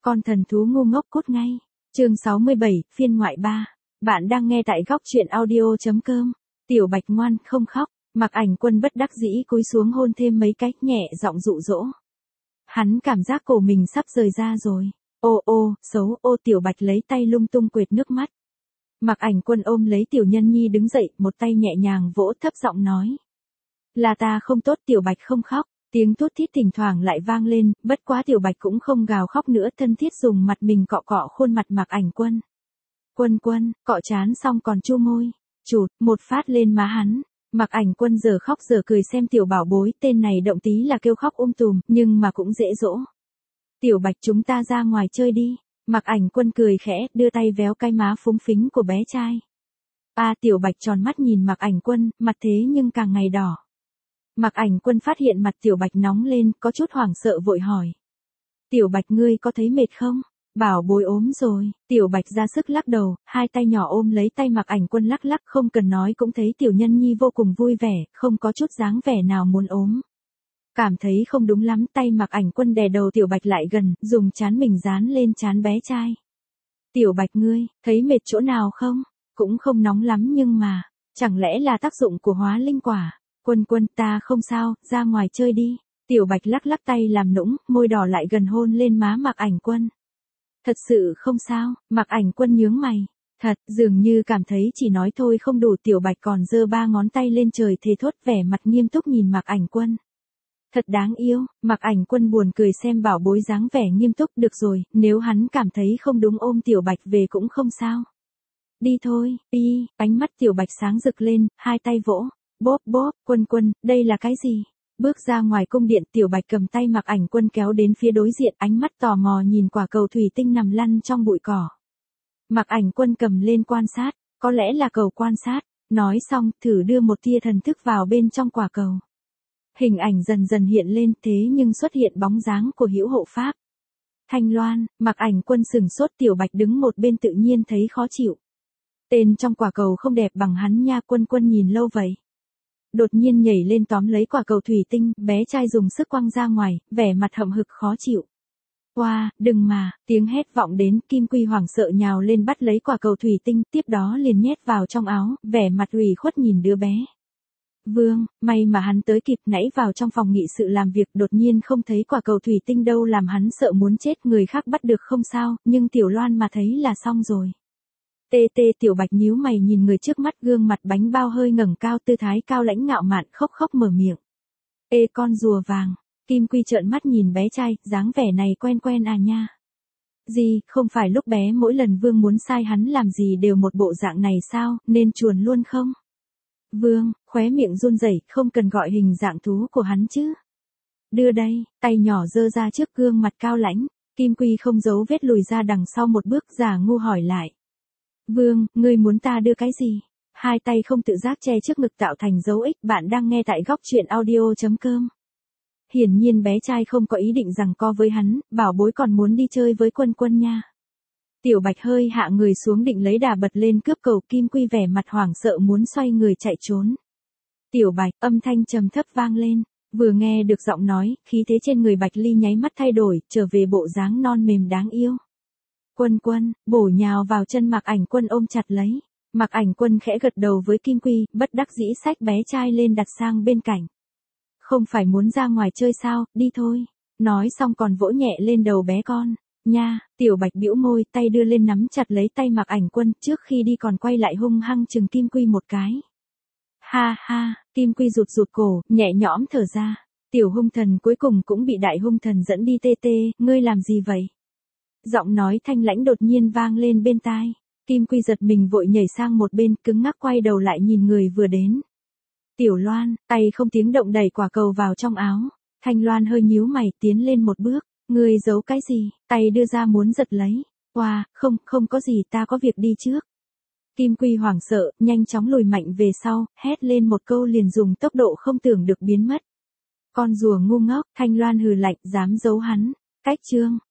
Con thần thú ngu ngốc cút ngay. Chương 67, phiên ngoại 3. Bạn đang nghe tại góc truyện audio.com. Tiểu Bạch ngoan, không khóc. Mặc Ảnh Quân bất đắc dĩ cúi xuống hôn thêm mấy cái, nhẹ giọng dụ dỗ. Hắn cảm giác cổ mình sắp rời ra rồi. Ô ô, xấu, ô. Tiểu Bạch lấy tay lung tung quệt nước mắt. Mặc Ảnh Quân ôm lấy Tiểu Nhân Nhi đứng dậy, một tay nhẹ nhàng vỗ, thấp giọng nói. Là ta không tốt. Tiểu Bạch không khóc. Tiếng thút thít thỉnh thoảng lại vang lên, bất quá Tiểu Bạch cũng không gào khóc nữa, thân thiết dùng mặt mình cọ cọ khuôn mặt Mặc Ảnh Quân. Quân, cọ trán xong còn chu môi, chụt, một phát lên má hắn. Mặc Ảnh Quân giờ khóc giờ cười xem tiểu bảo bối, tên này động tí là kêu khóc tùm, nhưng mà cũng dễ dỗ. Tiểu Bạch, chúng ta ra ngoài chơi đi. Mặc Ảnh Quân cười khẽ, đưa tay véo cái má phúng phính của bé trai. Tiểu Bạch tròn mắt nhìn Mặc Ảnh Quân, mặt thế nhưng càng ngày đỏ. Mặc Ảnh Quân phát hiện mặt Tiểu Bạch nóng lên, có chút hoảng sợ vội hỏi. Tiểu Bạch, ngươi có thấy mệt không? Bảo bối ốm rồi. Tiểu Bạch ra sức lắc đầu, hai tay nhỏ ôm lấy tay Mặc Ảnh Quân lắc lắc, không cần nói cũng thấy Tiểu Nhân Nhi vô cùng vui vẻ, không có chút dáng vẻ nào muốn ốm. Cảm thấy không đúng lắm, tay Mặc Ảnh Quân đè đầu Tiểu Bạch lại gần, dùng trán mình dán lên trán bé trai. Tiểu Bạch, ngươi thấy mệt chỗ nào không? Cũng không nóng lắm nhưng mà, chẳng lẽ là tác dụng của hóa linh quả? Quân, ta không sao, ra ngoài chơi đi. Tiểu Bạch lắc lắc tay làm nũng, môi đỏ lại gần hôn lên má Mặc Ảnh Quân. Thật sự không sao. Mặc Ảnh Quân nhướng mày. Thật, dường như cảm thấy chỉ nói thôi không đủ. Tiểu Bạch còn giơ ba ngón tay lên trời thề thốt, vẻ mặt nghiêm túc nhìn Mặc Ảnh Quân. Thật đáng yêu. Mặc Ảnh Quân buồn cười xem bảo bối dáng vẻ nghiêm túc. Được rồi, nếu hắn cảm thấy không đúng ôm Tiểu Bạch về cũng không sao. Đi thôi, đi. Ánh mắt Tiểu Bạch sáng rực lên, hai tay vỗ. Bóp, Quân, đây là cái gì? Bước ra ngoài cung điện, Tiểu Bạch cầm tay Mặc Ảnh Quân kéo đến phía đối diện, ánh mắt tò mò nhìn quả cầu thủy tinh nằm lăn trong bụi cỏ. Mặc Ảnh Quân cầm lên quan sát, có lẽ là cầu quan sát. Nói xong, thử đưa một tia thần thức vào bên trong quả cầu. Hình ảnh dần dần hiện lên, thế nhưng xuất hiện bóng dáng của Hữu Hộ Pháp. Thanh Loan. Mặc Ảnh Quân sừng sốt, Tiểu Bạch đứng một bên tự nhiên thấy khó chịu. Tên trong quả cầu không đẹp bằng hắn nha. Quân nhìn lâu vậy. Đột nhiên nhảy lên tóm lấy quả cầu thủy tinh, bé trai dùng sức quăng ra ngoài, vẻ mặt hậm hực khó chịu. Đừng mà. Tiếng hét vọng đến, Kim Quy hoảng sợ nhào lên bắt lấy quả cầu thủy tinh, tiếp đó liền nhét vào trong áo, vẻ mặt ủy khuất nhìn đứa bé. Vương, may mà hắn tới kịp, nãy vào trong phòng nghị sự làm việc đột nhiên không thấy quả cầu thủy tinh đâu, làm hắn sợ muốn chết. Người khác bắt được không sao, nhưng Tiểu Loan mà thấy là xong rồi. Tiểu Bạch nhíu mày nhìn người trước mắt, gương mặt bánh bao hơi ngẩng cao, tư thái cao lãnh ngạo mạn, khóc mở miệng. Con rùa vàng. Kim Quy trợn mắt nhìn bé trai, dáng vẻ này quen à nha. Gì, không phải lúc bé mỗi lần Vương muốn sai hắn làm gì đều một bộ dạng này sao, nên chuồn luôn không? Vương, khóe miệng run rẩy, không cần gọi hình dạng thú của hắn chứ. Đưa đây, tay nhỏ giơ ra trước gương mặt cao lãnh. Kim Quy không giấu vết lùi ra đằng sau một bước, giả ngu hỏi lại. Vương, ngươi muốn ta đưa cái gì? Hai tay không tự giác che trước ngực tạo thành dấu X. Bạn đang nghe tại góc truyện audio.com. Hiển nhiên bé trai không có ý định giằng co với hắn, bảo bối còn muốn đi chơi với Quân nha. Tiểu Bạch hơi hạ người xuống định lấy đà bật lên cướp cầu. Kim Quy vẻ mặt hoảng sợ muốn xoay người chạy trốn. Tiểu Bạch, âm thanh trầm thấp vang lên. Vừa nghe được giọng nói, khí thế trên người Bạch Ly nháy mắt thay đổi, trở về bộ dáng non mềm đáng yêu. Quân, bổ nhào vào chân Mặc Ảnh Quân ôm chặt lấy. Mặc Ảnh Quân khẽ gật đầu với Kim Quy, bất đắc dĩ xách bé trai lên đặt sang bên cạnh. Không phải muốn ra ngoài chơi sao, đi thôi. Nói xong còn vỗ nhẹ lên đầu bé con. Nha. Tiểu Bạch bĩu môi, tay đưa lên nắm chặt lấy tay Mặc Ảnh Quân, trước khi đi còn quay lại hung hăng chừng Kim Quy một cái. Ha, Kim Quy rụt cổ, nhẹ nhõm thở ra. Tiểu hung thần cuối cùng cũng bị đại hung thần dẫn đi. Ngươi làm gì vậy? Giọng nói thanh lãnh đột nhiên vang lên bên tai. Kim Quy giật mình vội nhảy sang một bên, cứng ngắc quay đầu lại nhìn người vừa đến. Tiểu Loan, tay không tiếng động đẩy quả cầu vào trong áo. Thanh Loan hơi nhíu mày, tiến lên một bước. Ngươi giấu cái gì? Tay đưa ra muốn giật lấy. Không có gì, ta có việc đi trước. Kim Quy hoảng sợ, nhanh chóng lùi mạnh về sau, hét lên một câu liền dùng tốc độ không tưởng được biến mất. Con rùa ngu ngốc. Thanh Loan hừ lạnh, dám giấu hắn. Cách chương.